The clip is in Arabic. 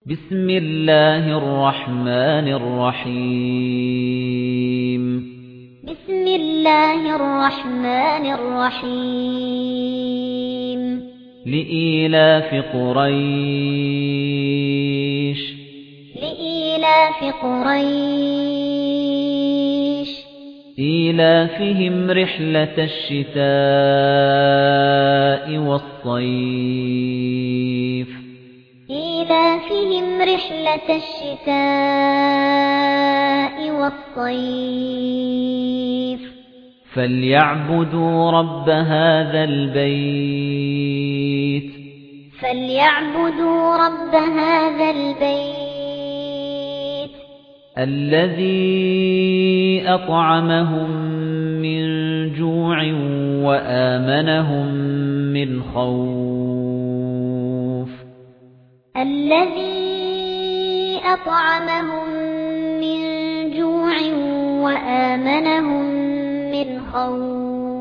بسم الله الرحمن الرحيم بسم الله الرحمن الرحيم لإيلاف قريش لإيلاف قريش إيلافهم رحلة الشتاء والصيف إيلافهم رحلة الشتاء والصيف فليعبدوا رب هذا البيت فليعبدوا رب هذا البيت الذي أطعمهم من جوع وآمنهم من خوف الذي أطعمهم من جوع وآمنهم من خوف